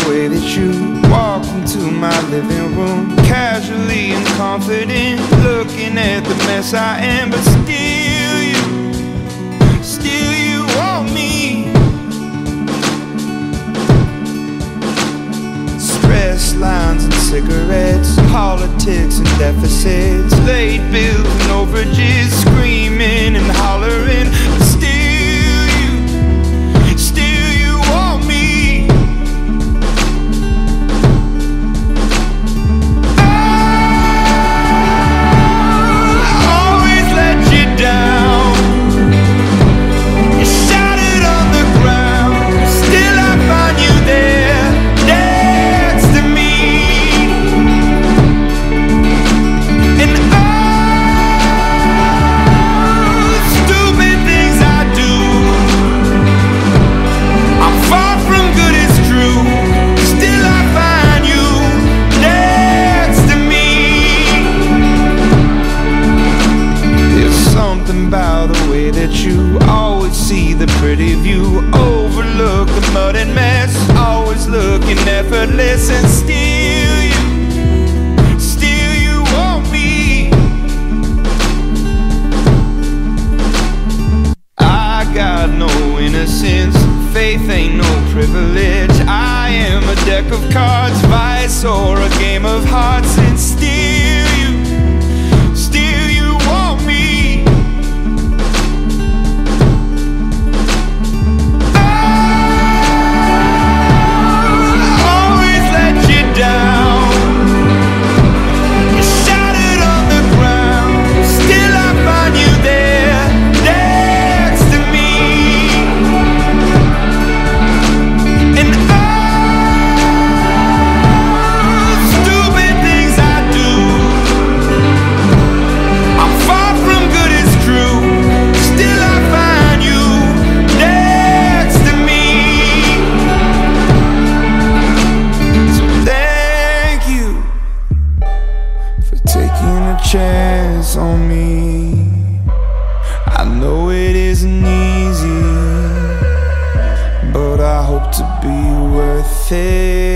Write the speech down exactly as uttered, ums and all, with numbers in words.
way that you walked into my living room, casually and confident, looking at the mess I am. But still you, still you want me. Stress lines and cigarettes, politics and deficits, late bills and overages, screaming and hollering. But still you, still you want me. You always see the pretty view, overlook the mud and mess, always looking effortless. And still you, still you want me. I got no innocence, faith ain't no privilege. I am a deck of cards, vice or a game of hearts. And still you, still you want me. Chance on me. I know it isn't easy, but I hope to be worth it.